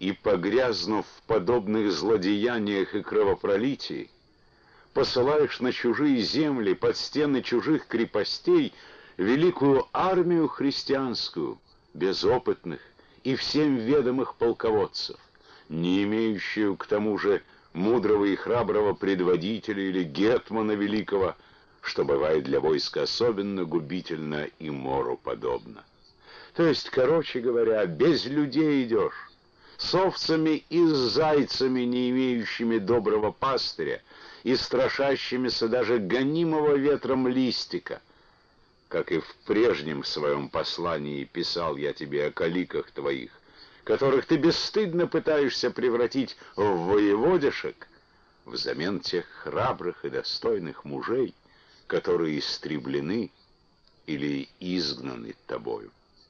и, погрязнув в подобных злодеяниях и кровопролитии, посылаешь на чужие земли, под стены чужих крепостей, великую армию христианскую, без опытных и всем ведомых полководцев, не имеющую к тому же мудрого и храброго предводителя или гетмана великого, что бывает для войска особенно губительно и мору подобно. То есть, короче говоря, без людей идешь, с овцами и с зайцами, не имеющими доброго пастыря, и страшащимися даже гонимого ветром листика, как и в прежнем своем послании писал я тебе о каликах твоих, которых ты бесстыдно пытаешься превратить в воеводишек, взамен тех храбрых и достойных мужей, которые истреблены или изгнаны тобою.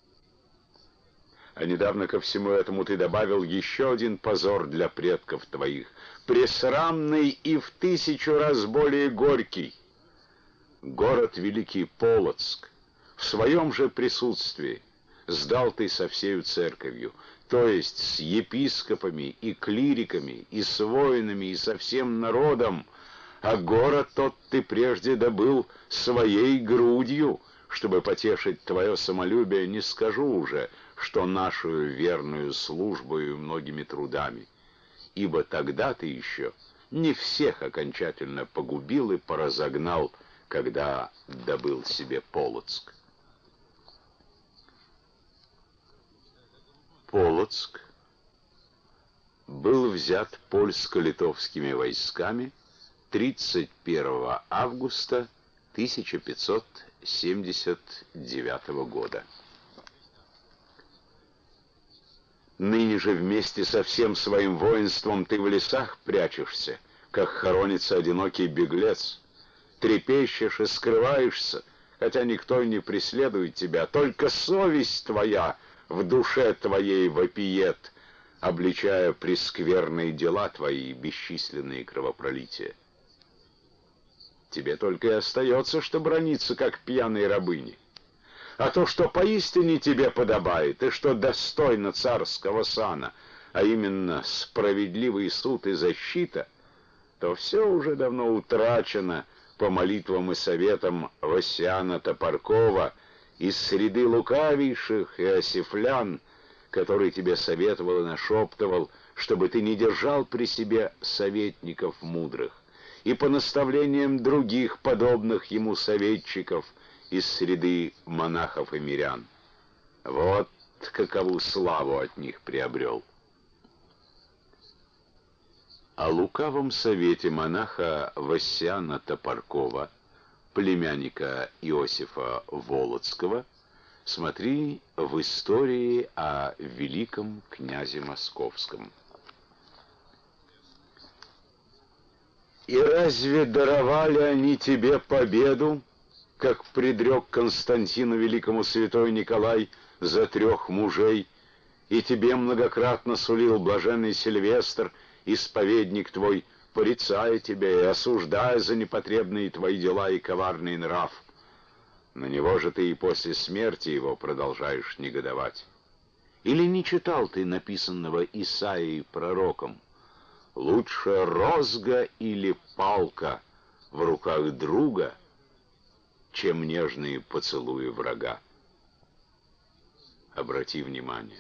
А недавно ко всему этому ты добавил еще один позор для предков твоих, пресрамный и в 1000 раз более горький. Город великий Полоцк в своем же присутствии сдал ты со всею церковью, то есть с епископами и клириками, и с воинами, и со всем народом, а город тот ты прежде добыл своей грудью, чтобы потешить твое самолюбие, не скажу уже, что нашу верную службою многими трудами, ибо тогда ты еще не всех окончательно погубил и поразогнал, когда добыл себе Полоцк. Полоцк был взят польско-литовскими войсками 31 августа 1579 года. Ныне же вместе со всем своим воинством ты в лесах прячешься, как хоронится одинокий беглец, трепещешь и скрываешься, хотя никто не преследует тебя, только совесть твоя в душе твоей вопиет, обличая прескверные дела твои и бесчисленные кровопролития. Тебе только и остается, что браниться, как пьяной рабыни. А то, что поистине тебе подобает, и что достойно царского сана, а именно справедливый суд и защита, то все уже давно утрачено по молитвам и советам Васяна Топоркова из среды лукавейших иосифлян, который тебе советовал и нашептывал, чтобы ты не держал при себе советников мудрых, и по наставлениям других подобных ему советчиков из среды монахов и мирян. Вот какову славу от них приобрел. О лукавом совете монаха Васяна Топоркова, племянника Иосифа Волоцкого, смотри в истории о великом князе Московском. «И разве даровали они тебе победу, как предрек Константину Великому святой Николай за 3 мужей, и тебе многократно сулил блаженный Сильвестр, исповедник твой, порицая тебя и осуждая за непотребные твои дела и коварный нрав? На него же ты и после смерти его продолжаешь негодовать. Или не читал ты написанного Исаией пророком? Лучше розга или палка в руках друга, чем нежные поцелуи врага». Обрати внимание.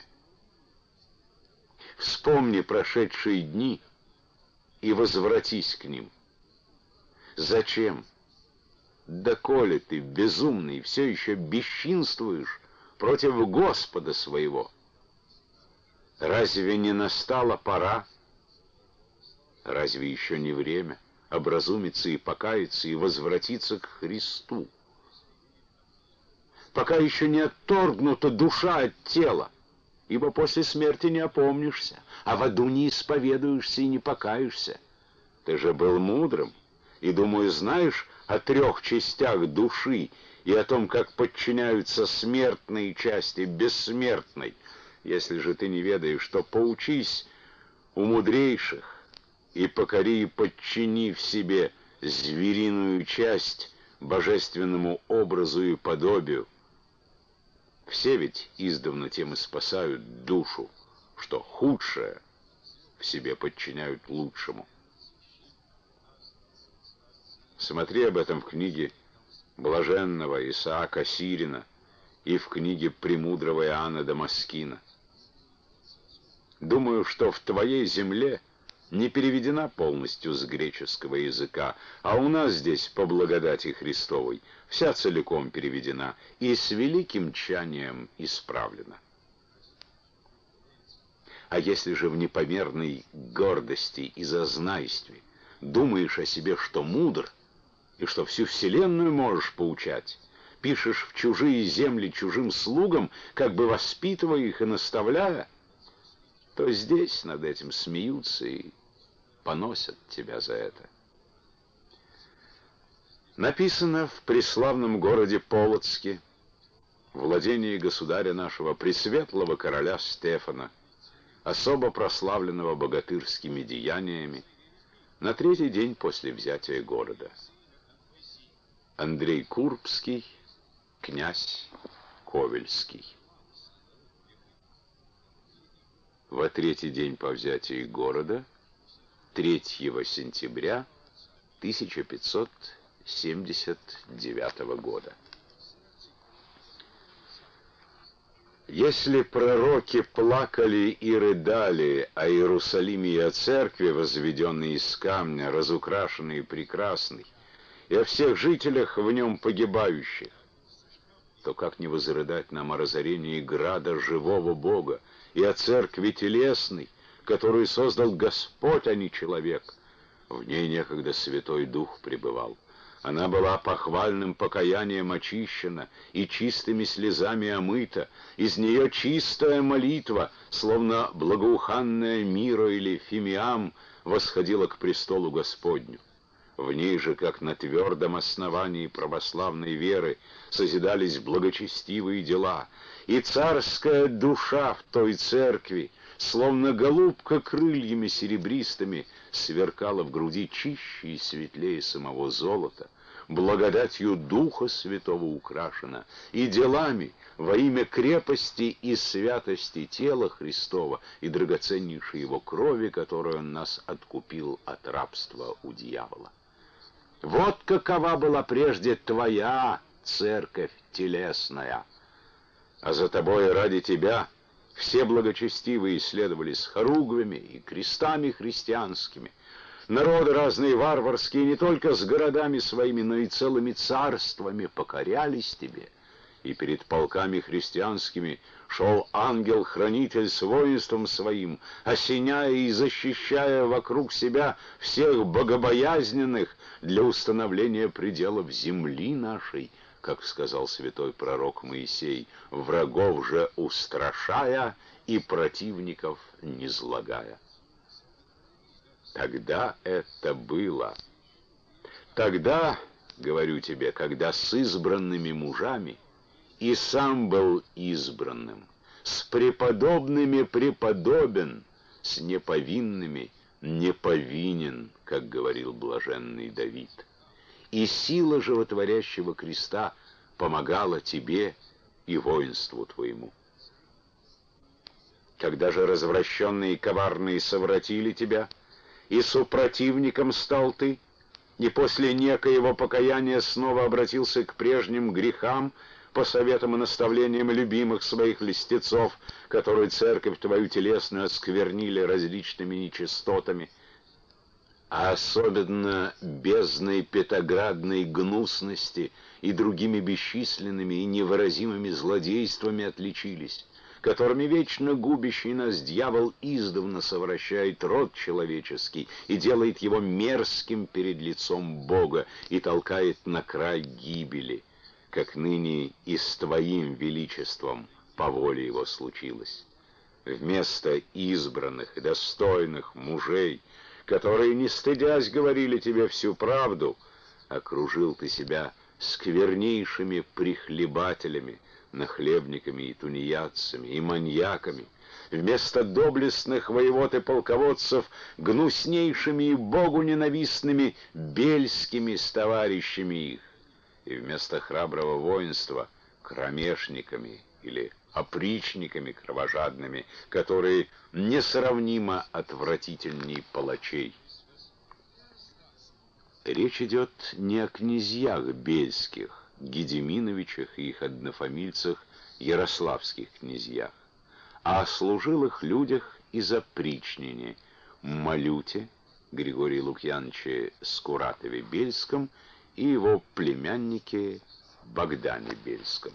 Вспомни прошедшие дни и возвратись к ним. Зачем? Доколе ты, безумный, все еще бесчинствуешь против Господа своего? Разве не настала пора? Разве еще не время образумиться и покаяться и возвратиться к Христу? Пока еще не отторгнута душа от тела, ибо после смерти не опомнишься, а в аду не исповедуешься и не покаешься. Ты же был мудрым, и, думаю, знаешь о 3 частях души и о том, как подчиняются смертные части бессмертной. Если же ты не ведаешь, то поучись у мудрейших и покори и подчини в себе звериную часть божественному образу и подобию. Все ведь издавна тем и спасают душу, что худшее в себе подчиняют лучшему. Смотри об этом в книге блаженного Исаака Сирина и в книге премудрого Иоанна Дамаскина. Думаю, что в твоей земле не переведена полностью с греческого языка, а у нас здесь, по благодати Христовой, вся целиком переведена и с великим тщанием исправлена. А если же в непомерной гордости и зазнайстве думаешь о себе, что мудр, и что всю вселенную можешь поучать, пишешь в чужие земли чужим слугам, как бы воспитывая их и наставляя, то здесь над этим смеются и поносят тебя за это. Написано в преславном городе Полоцке, владении государя нашего пресветлого короля Стефана, особо прославленного богатырскими деяниями, на 3-й день после взятия города. Андрей Курбский, князь Ковельский. Во 3-й день по взятии города, 3 сентября 1579 года. Если пророки плакали и рыдали о Иерусалиме и о церкви, возведенной из камня, разукрашенной и прекрасной, и о всех жителях в нем погибающих, то как не возрыдать нам о разорении града живого Бога и о церкви телесной, которую создал Господь, а не человек. В ней некогда Святой Дух пребывал. Она была похвальным покаянием очищена и чистыми слезами омыта. Из нее чистая молитва, словно благоуханная мира или фимиам, восходила к престолу Господню. В ней же, как на твердом основании православной веры, созидались благочестивые дела, и царская душа в той церкви, словно голубка крыльями серебристыми, сверкала в груди чище и светлее самого золота, благодатью Духа Святого украшена, и делами во имя крепости и святости тела Христова и драгоценнейшей Его крови, которой Он нас откупил от рабства у дьявола. Вот какова была прежде твоя церковь телесная, а за тобой ради тебя все благочестивые следовали с хоругвями и крестами христианскими. Народы разные варварские не только с городами своими, но и целыми царствами покорялись тебе. И перед полками христианскими шел ангел-хранитель с воинством своим, осеняя и защищая вокруг себя всех богобоязненных для установления пределов земли нашей, как сказал святой пророк Моисей, врагов же устрашая и противников низлагая. Тогда это было. Тогда, говорю тебе, когда с избранными мужами и сам был избранным, с преподобными преподобен, с неповинными неповинен, как говорил блаженный Давид. И сила животворящего креста помогала тебе и воинству твоему. Когда же развращенные и коварные совратили тебя, и супротивником стал ты, и после некоего покаяния снова обратился к прежним грехам по советам и наставлениям любимых своих льстецов, которые церковь твою телесную осквернили различными нечистотами, а особенно бездной пятаградной гнусности и другими бесчисленными и невыразимыми злодействами отличились, которыми вечно губящий нас дьявол издавна совращает род человеческий и делает его мерзким перед лицом Бога и толкает на край гибели, как ныне и с твоим величеством по воле его случилось. Вместо избранных и достойных мужей, которые, не стыдясь, говорили тебе всю правду, окружил ты себя сквернейшими прихлебателями, нахлебниками и тунеядцами, и маньяками, вместо доблестных воевод и полководцев гнуснейшими и богу ненавистными бельскими с товарищами их, и вместо храброго воинства кромешниками или опричниками кровожадными, которые несравнимо отвратительней палачей. Речь идет не о князьях бельских, Гедеминовичах и их однофамильцах, ярославских князьях, а о служилых людях из опричнини Малюте, Григории Лукьяновиче Скуратове-Бельском и его племяннике Богдане Бельском.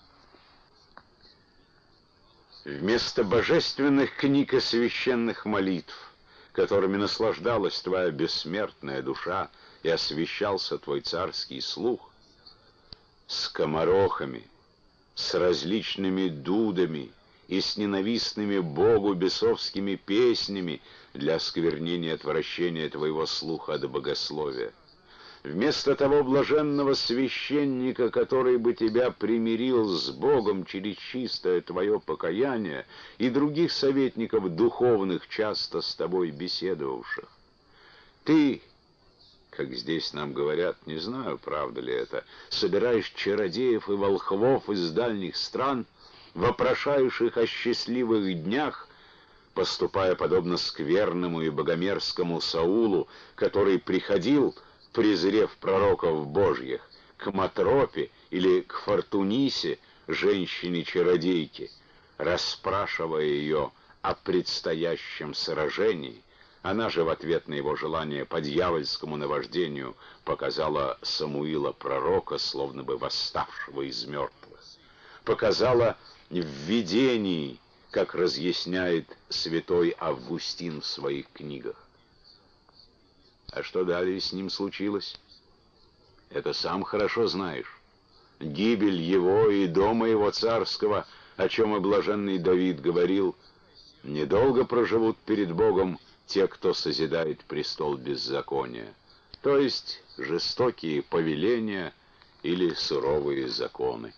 Вместо божественных книг и священных молитв, которыми наслаждалась твоя бессмертная душа и освещался твой царский слух, скоморохами, с различными дудами и с ненавистными Богу бесовскими песнями для осквернения и отвращения твоего слуха от богословия. Вместо того блаженного священника, который бы тебя примирил с Богом через чистое твое покаяние, и других советников духовных, часто с тобой беседовавших, ты, как здесь нам говорят, не знаю, правда ли это, собираешь чародеев и волхвов из дальних стран, вопрошаешь их о счастливых днях, поступая подобно скверному и богомерзкому Саулу, который приходил, презрев пророков божьих, к Матропе или к Фортунисе, женщине-чародейке, расспрашивая ее о предстоящем сражении. Она же в ответ на его желание по дьявольскому наваждению показала Самуила пророка, словно бы восставшего из мертвых. Показала в видении, как разъясняет святой Августин в своих книгах. А что далее с ним случилось? Это сам хорошо знаешь. Гибель его и дома его царского, о чем и блаженный Давид говорил: недолго проживут перед Богом те, кто созидает престол беззакония, то есть жестокие повеления или суровые законы.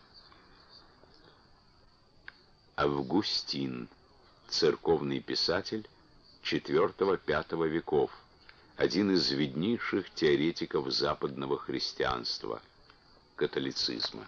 Августин, церковный писатель IV-V веков, один из виднейших теоретиков западного христианства, католицизма.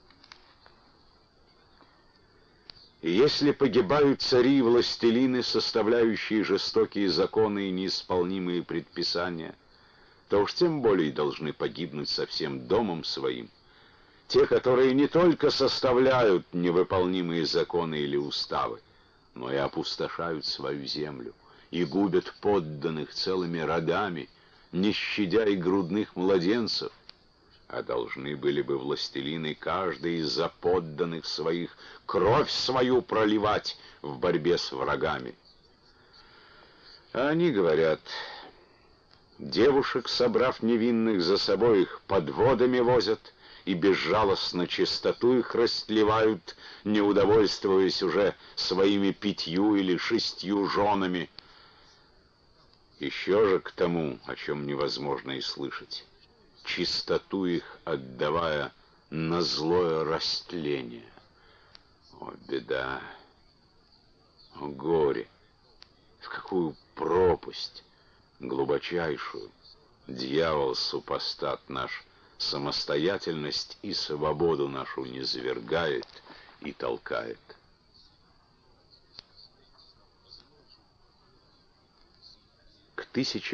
И если погибают цари и властелины, составляющие жестокие законы и неисполнимые предписания, то уж тем более должны погибнуть со всем домом своим те, которые не только составляют невыполнимые законы или уставы, но и опустошают свою землю и губят подданных целыми родами, не щадя и грудных младенцев, а должны были бы властелины каждый из-за подданных своих кровь свою проливать в борьбе с врагами. А они говорят: девушек, собрав невинных за собой, их подводами возят и безжалостно чистоту их растлевают, не удовольствуясь уже своими 5 или 6 женами. Еще же к тому, о чем невозможно и слышать, чистоту их отдавая на злое растление. О, беда! О, горе! В какую пропасть глубочайшую дьявол-супостат наш самостоятельность и свободу нашу низвергает и толкает. К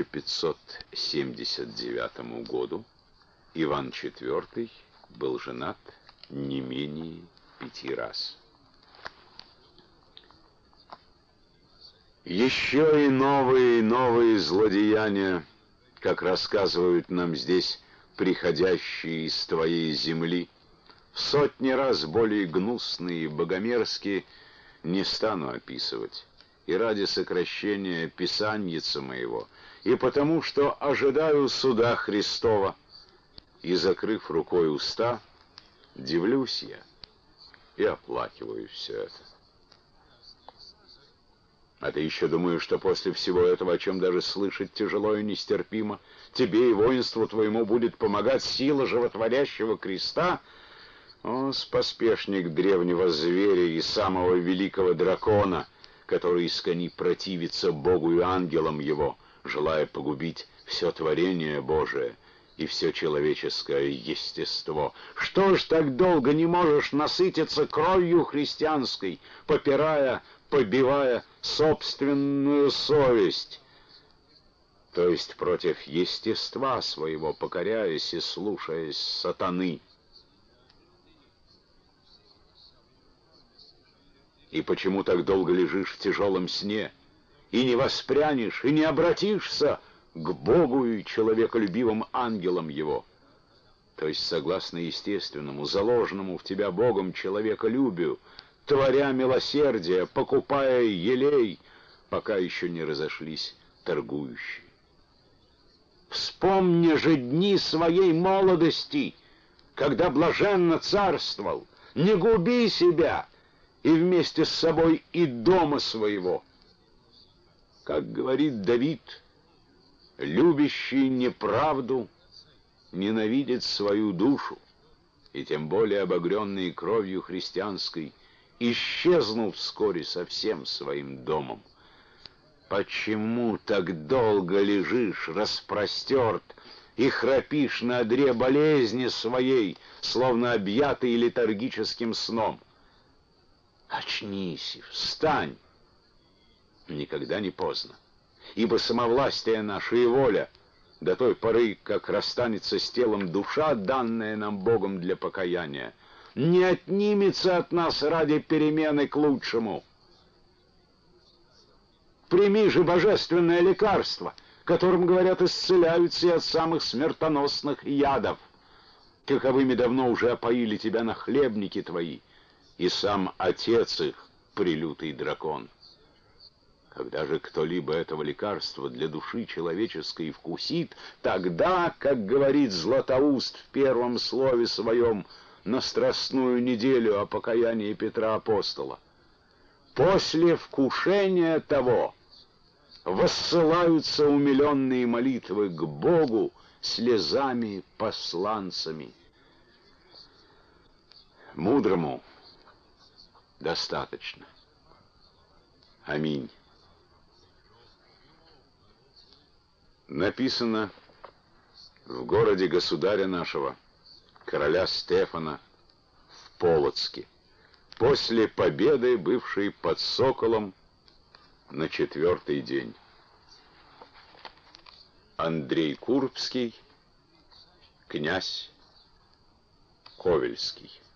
1579 году Иван IV был женат не менее 5 раз. Еще и новые злодеяния, как рассказывают нам здесь приходящие из твоей земли, в сотни раз более гнусные и богомерзкие, не стану описывать, и ради сокращения писаньица моего, и потому, что ожидаю суда Христова, и, закрыв рукой уста, дивлюсь я и оплакиваю все это. А ты еще думаешь, что после всего этого, о чем даже слышать тяжело и нестерпимо, тебе и воинству твоему будет помогать сила животворящего креста? О, споспешник древнего зверя и самого великого дракона, который искони противится Богу и ангелам его, желая погубить все творение Божие, и все человеческое естество. Что ж так долго не можешь насытиться кровью христианской, попирая, побивая собственную совесть, то есть против естества своего покоряясь и слушаясь сатаны? И почему так долго лежишь в тяжелом сне, и не воспрянешь, и не обратишься к Богу и человеколюбивым ангелам Его? То есть, согласно естественному, заложенному в тебя Богом человеколюбию, творя милосердие, покупая елей, пока еще не разошлись торгующие. Вспомни же дни своей молодости, когда блаженно царствовал. Не губи себя и вместе с собой и дома своего. Как говорит Давид, любящий неправду ненавидит свою душу, и тем более обогренный кровью христианской исчезнул вскоре со всем своим домом. Почему так долго лежишь распростерт и храпишь на одре болезни своей, словно объятый летаргическим сном? Очнись, встань! Никогда не поздно, ибо самовластие наше и воля до той поры, как расстанется с телом душа, данная нам Богом для покаяния, не отнимется от нас ради перемены к лучшему. Прими же божественное лекарство, которым, говорят, исцеляются и от самых смертоносных ядов. Каковыми давно уже опоили тебя нахлебники твои, и сам отец их, прелютый дракон. Когда же кто-либо этого лекарства для души человеческой вкусит, тогда, как говорит Златоуст в первом слове своем на Страстную неделю о покаянии Петра Апостола, после вкушения того воссылаются умиленные молитвы к Богу слезами-посланцами. Мудрому достаточно. Аминь. Написано в городе государя нашего, короля Стефана, в Полоцке, после победы, бывшей под Соколом на 4-й день. Андрей Курбский, князь Ковельский.